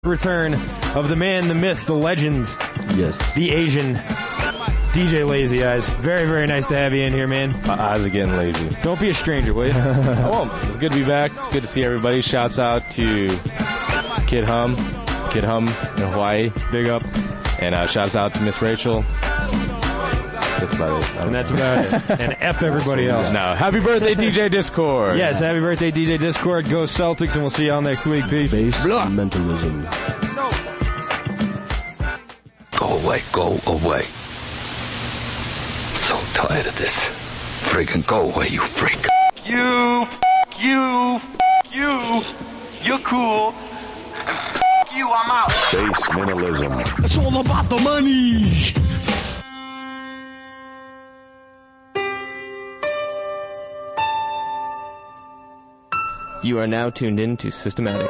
Return of the man, the myth, the legend, Yes. the Asian, DJ Lazy Eyes. Very, very nice to have you in here, man. My eyes are getting lazy. Don't be a stranger, will you? I won't. It's good to be back. It's good to see everybody. Shouts out to Kid Hum in Hawaii. Big up. And shouts out to Miss Rachel. That's about it. And that's about it. And F everybody else. No. Happy birthday, DJ Discord. Yes, happy birthday, DJ Discord. Go Celtics, and we'll see y'all next week. Peace. Base mentalism. Go away, go away. So tired of this. Friggin' go away, you freak. You, you're cool. And you, I'm out. Base mentalism. It's all about the money. You are now tuned in to Systematics.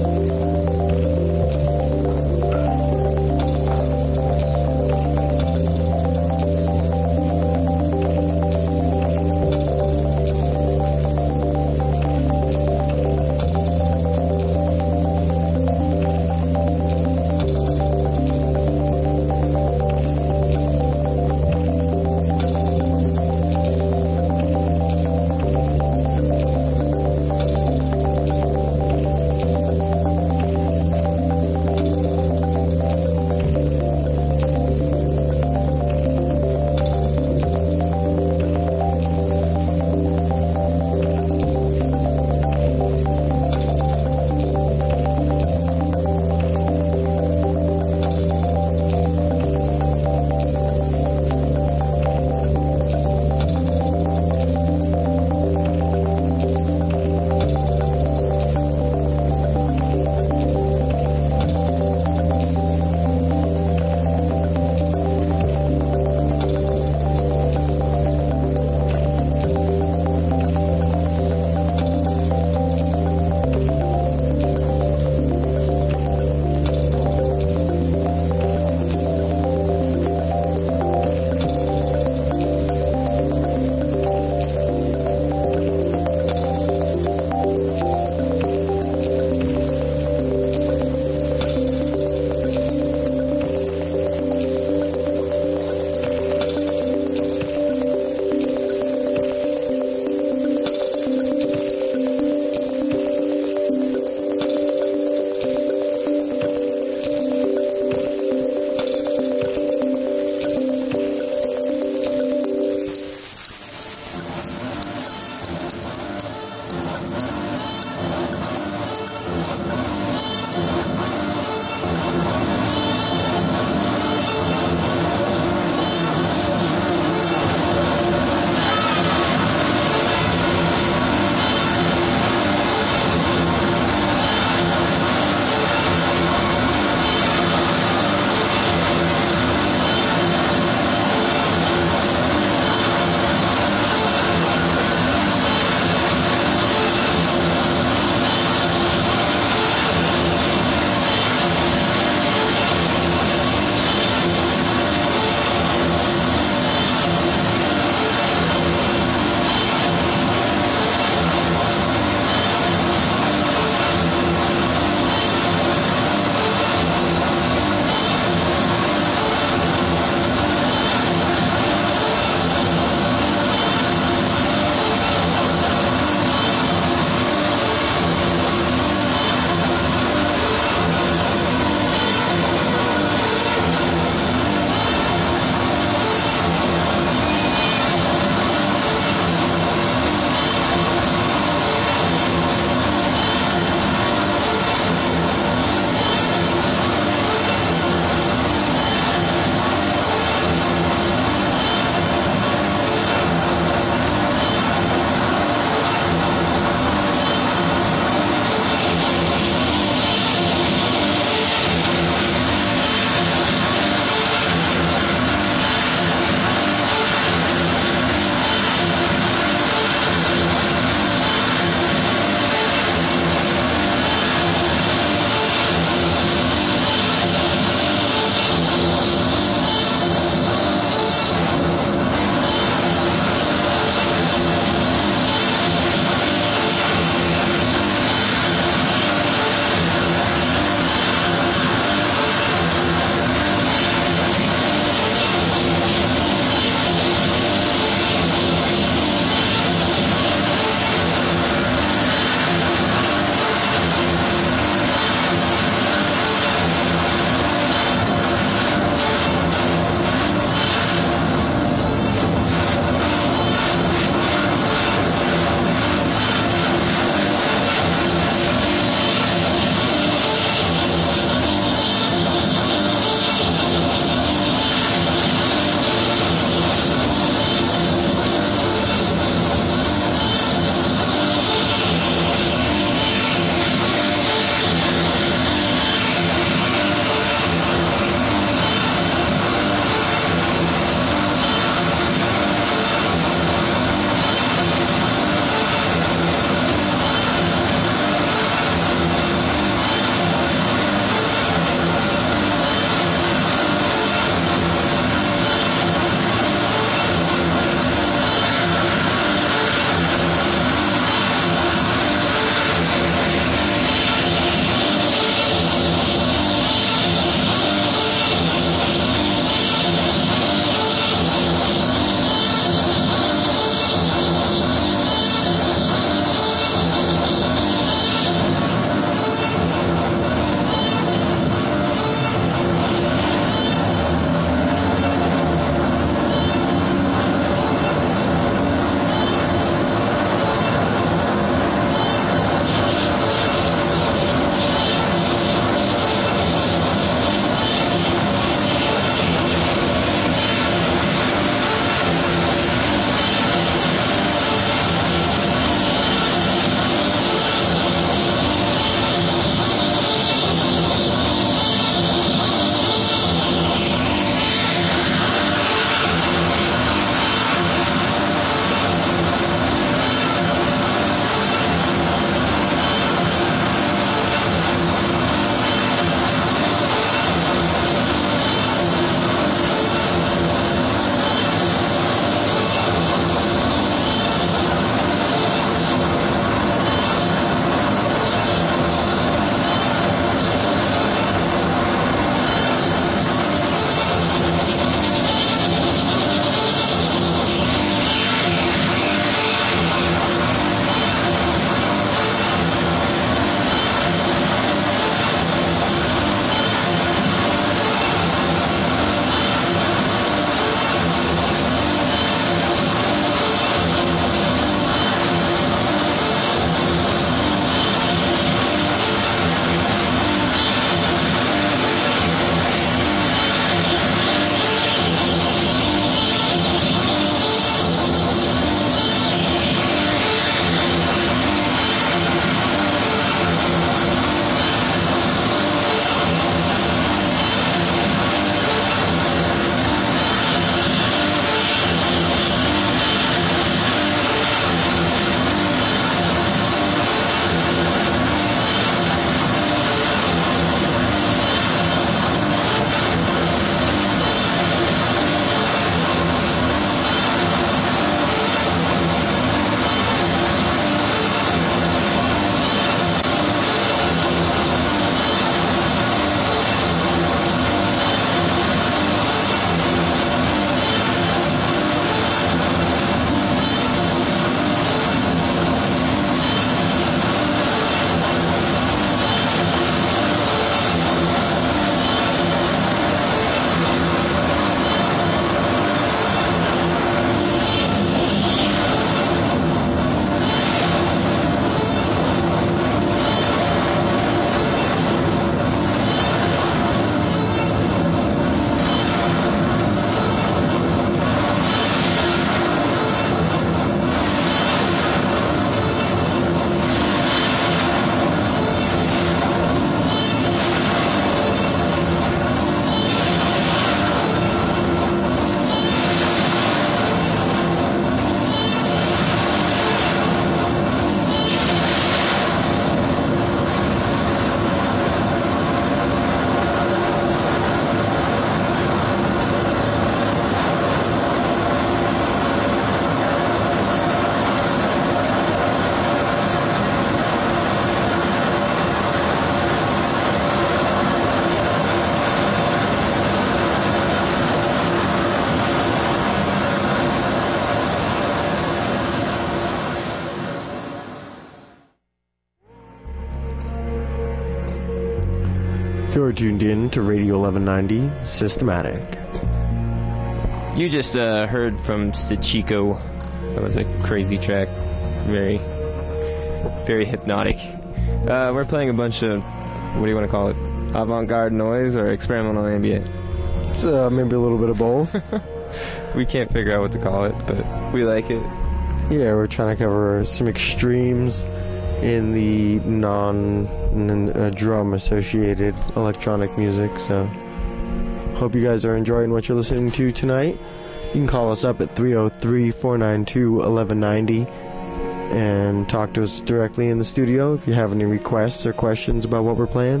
You're tuned in to Radio 1190 Systematic. You just heard from Sachiko. That was a crazy track. Very, very hypnotic. We're playing a bunch of, what do you want to call it? Avant-garde noise or experimental ambient? It's maybe a little bit of both. We can't figure out what to call it, but we like it. Yeah, we're trying to cover some extremes in the non-drum associated electronic music, so hope you guys are enjoying what you're listening to tonight. You can call us up at 303-492-1190 and talk to us directly in the studio if you have any requests or questions about what we're playing.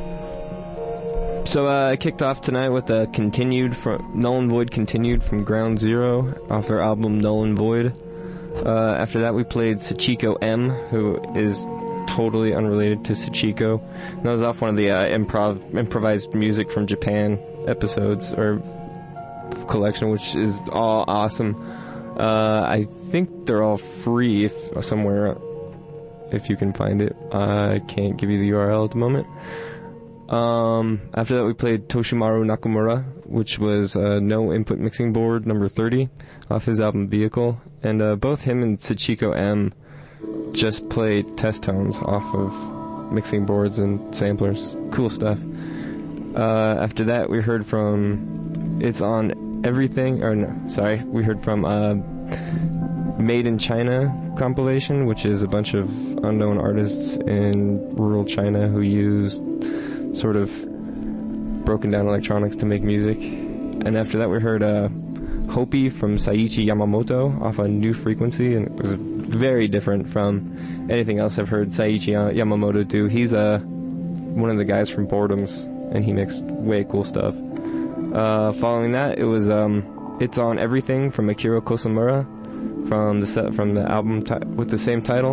So I kicked off tonight with a Null and Void Continued from Ground Zero off their album Null and Void. After that we played Sachiko M, who is totally unrelated to Sachiko. And that was off one of the improvised music from Japan episodes, or collection, which is all awesome. I think they're all free somewhere, if you can find it. I can't give you the URL at the moment. After that we played Toshimaru Nakamura, which was No Input Mixing Board number 30 off his album Vehicle. And both him and Sachiko M just played test tones off of mixing boards and samplers. Cool stuff. After that we heard from It's On Everything, we heard from Made in China compilation, which is a bunch of unknown artists in rural China who used sort of broken down electronics to make music. And after that we heard Hopi from Saiichi Yamamoto off a New Frequency, and it was very different from anything else I've heard Saiichi Yamamoto do. He's one of the guys from Boredoms, and he mixed way cool stuff. Following that, it was It's On Everything from Akira Kosomura from the album with the same title.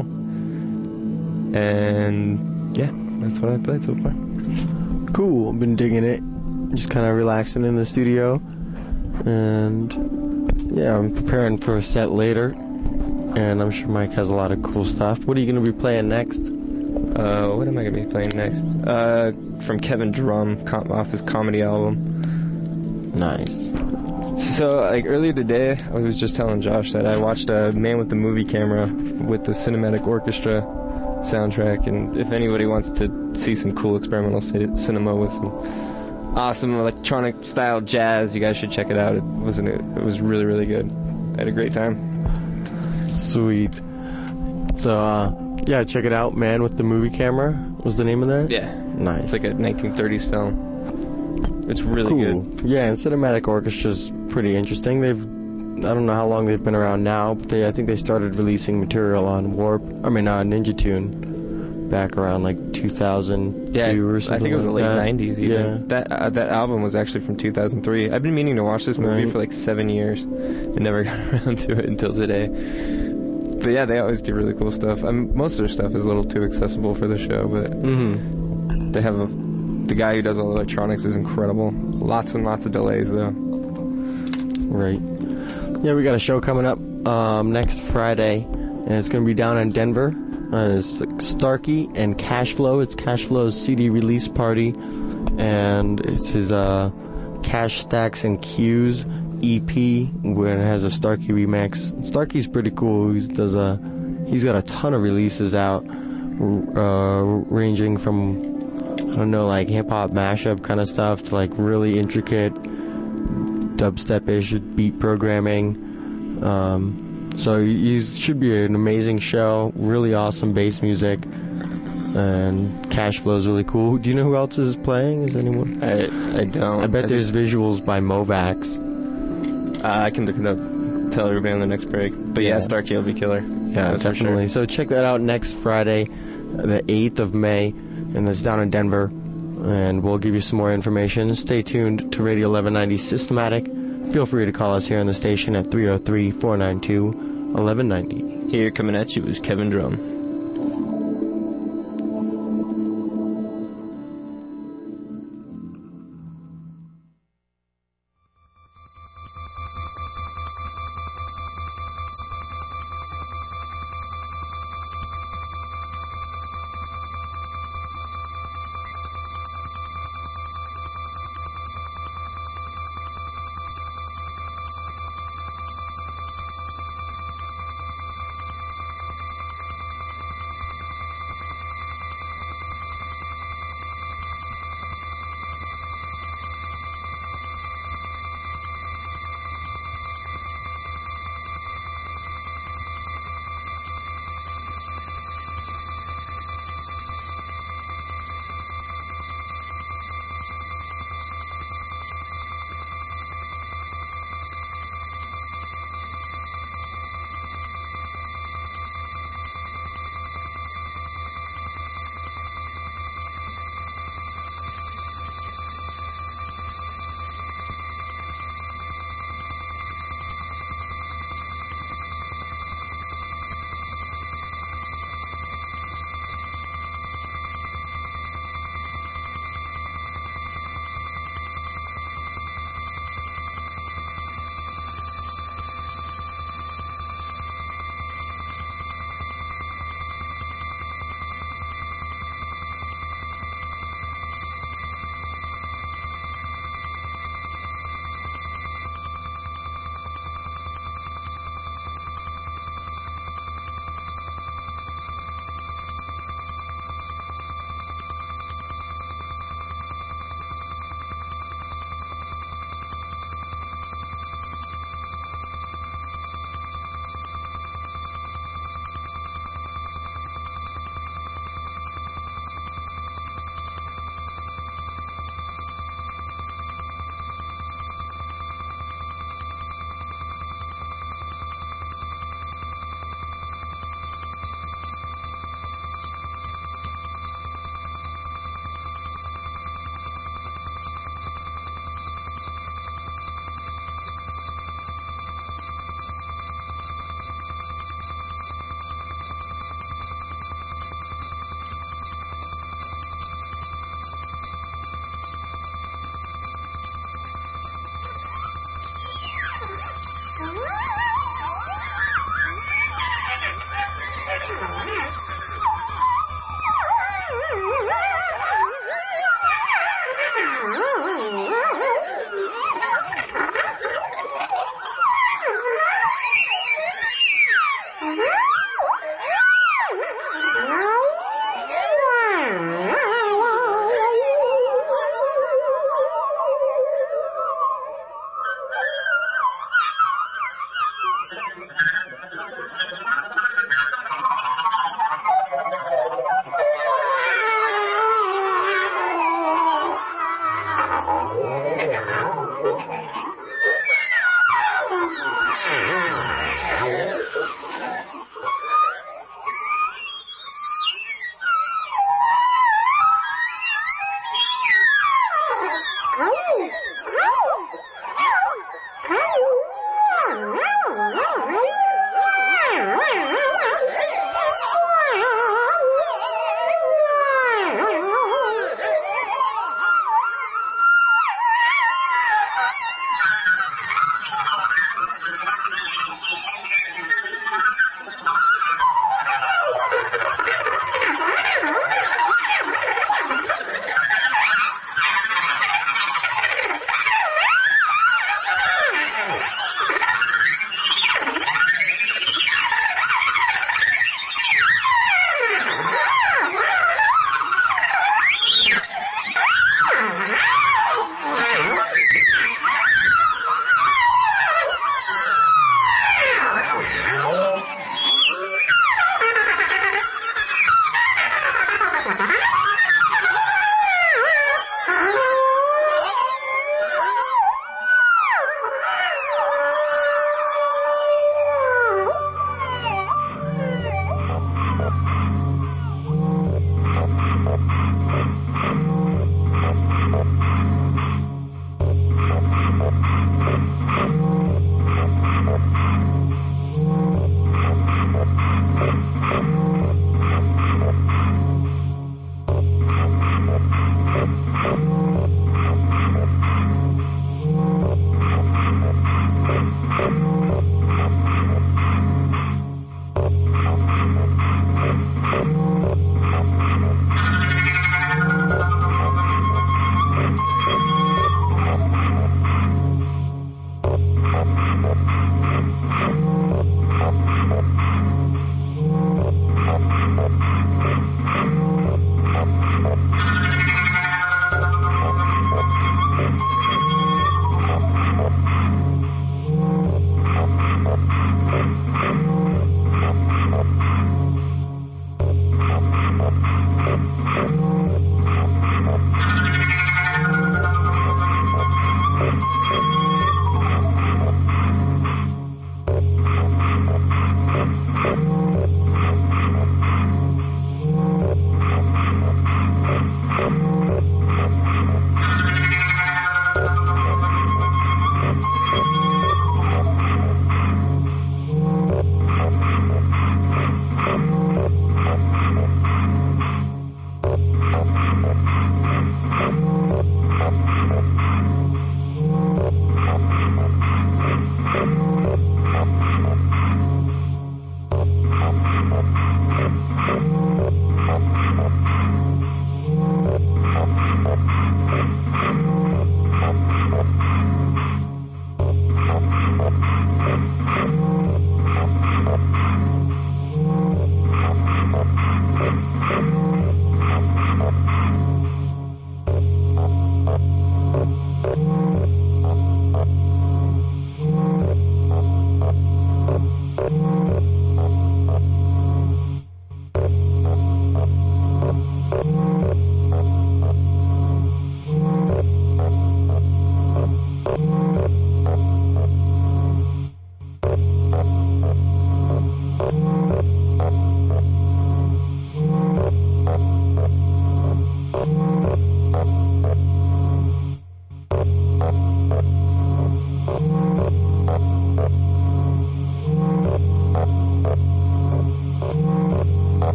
And yeah, that's what I played so far. Cool, I've been digging it. Just kind of relaxing in the studio. And yeah, I'm preparing for a set later. And I'm sure Mike has a lot of cool stuff. What are you going to be playing next? What am I going to be playing next? From Kevin Drum, off his comedy album. Nice. So, like, earlier today, I was just telling Josh that I watched Man with the Movie Camera with the Cinematic Orchestra soundtrack, and if anybody wants to see some cool experimental cinema with some awesome electronic style jazz, you guys should check it out. It was really, really good. I had a great time. Sweet. So, yeah, check it out. Man with the Movie Camera was the name of that? Yeah. Nice. It's like a 1930s film. It's really cool. good. Yeah, and Cinematic Orchestra's pretty interesting. I don't know how long they've been around now, but I think they started releasing material on Ninja Tune back around like 2002 or something. I think it was like the late that. 90s even. Yeah. That album was actually from 2003. I've been meaning to watch this movie for like 7 years and never got around to it until today. But yeah, they always do really cool stuff. Most of their stuff is a little too accessible for the show, but they have the guy who does all the electronics is incredible. Lots and lots of delays though. Right. Yeah, we got a show coming up next Friday, and it's going to be down in Denver. It's Starkey and Cashflow. It's Cashflow's CD release party, and it's his Cash Stacks and Cues EP, where it has a Starkey remix. Starkey's pretty cool. He's got a ton of releases out, ranging from, I don't know, like hip-hop mashup kind of stuff to like really intricate dubstep-ish beat programming. So it should be an amazing show. Really awesome bass music, and Cashflow is really cool. Do you know who else is playing? Is anyone? I don't. I bet there's visuals by Movax. I can look it up. Tell everybody on the next break. But yeah, Starkey will be killer. Yeah, that's definitely. For sure. So check that out next Friday, the 8th of May, and that's down in Denver. And we'll give you some more information. Stay tuned to Radio 1190 Systematic. Feel free to call us here on the station at 303-492-1190. Here coming at you is Kevin Drum.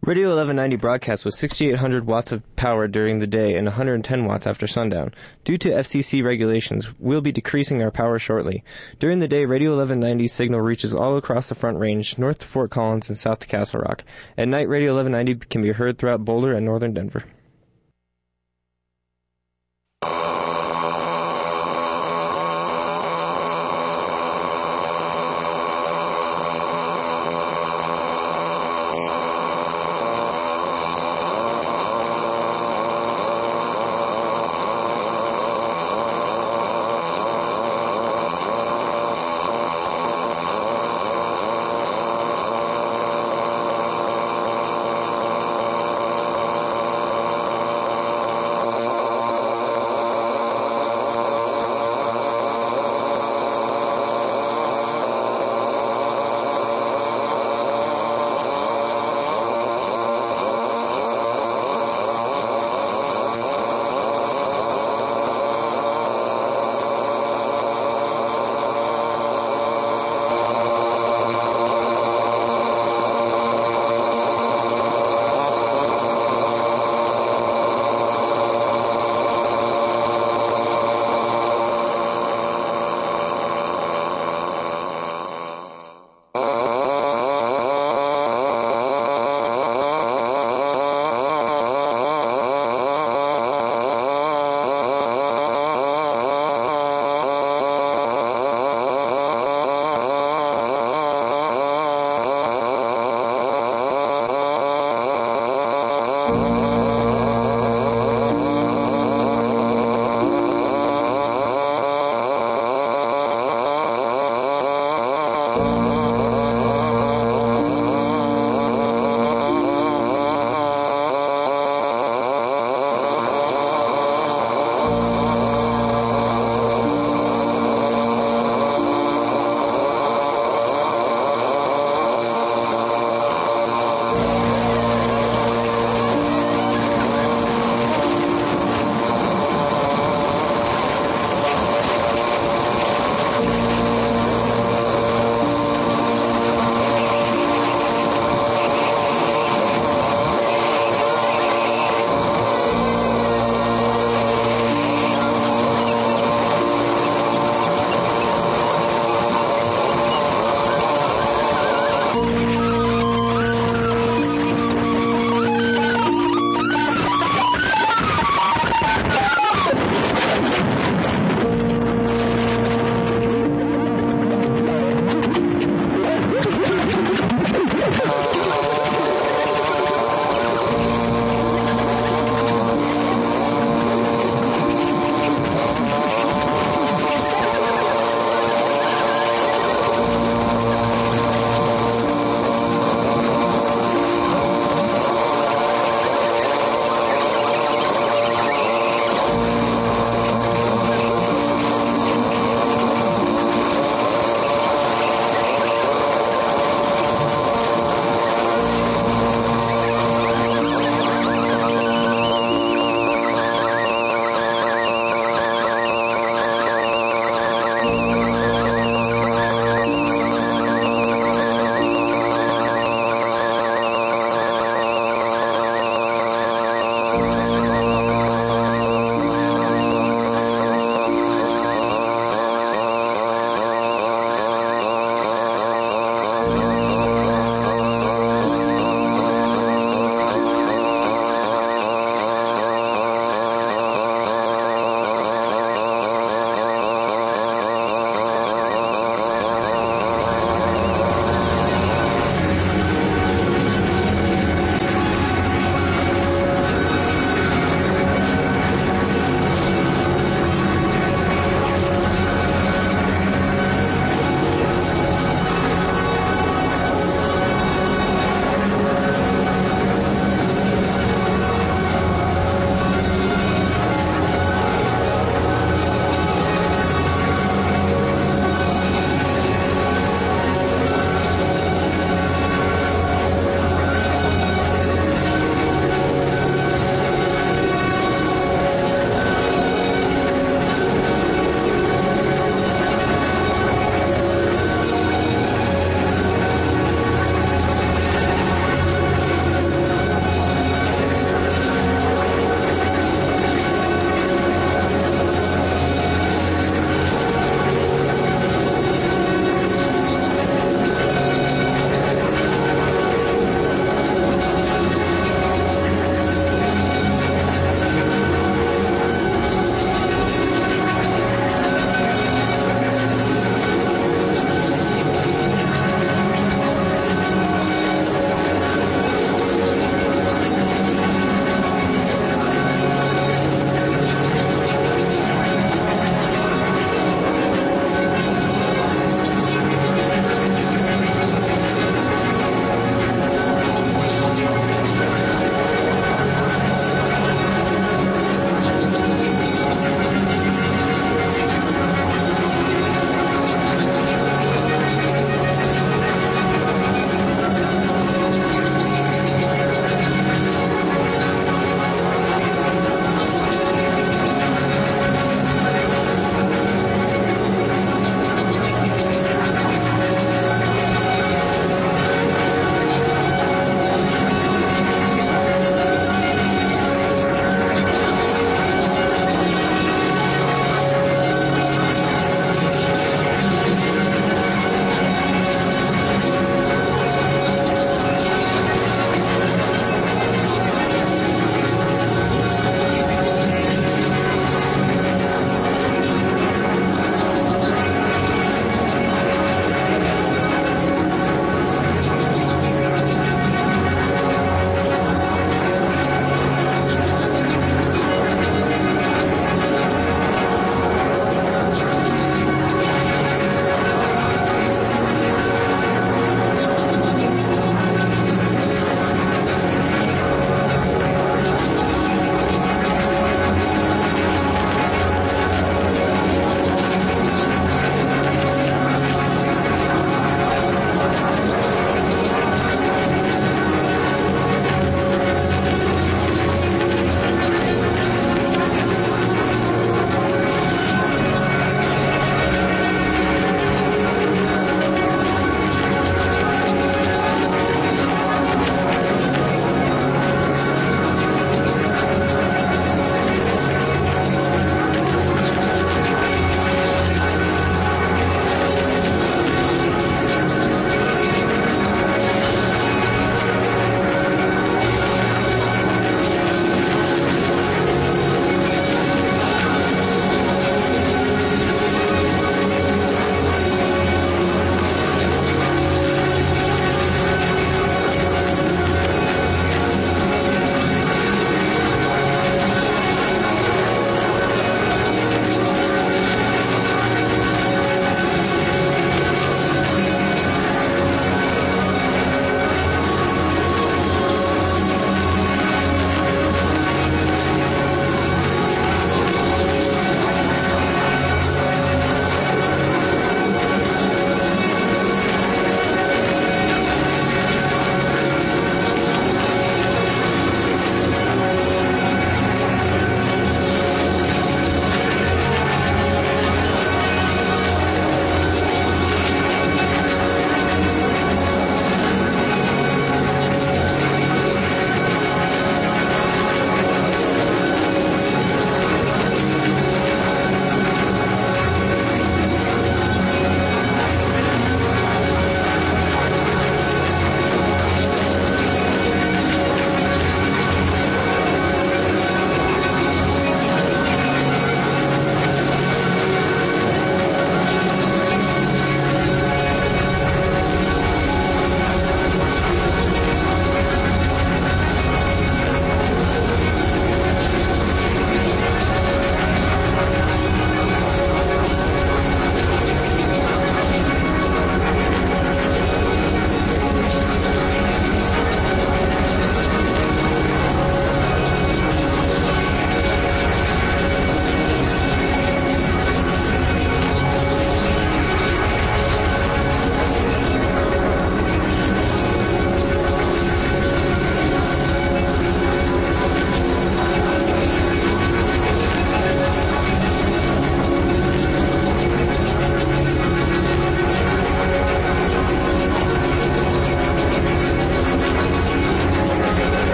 Radio 1190 broadcast with 6,800 watts of power during the day and 110 watts after sundown. Due to FCC regulations, we'll be decreasing our power shortly. During the day, Radio 1190's signal reaches all across the Front Range, north to Fort Collins and south to Castle Rock. At night, Radio 1190 can be heard throughout Boulder and northern Denver.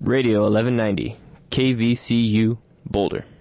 Radio 1190, KVCU, Boulder.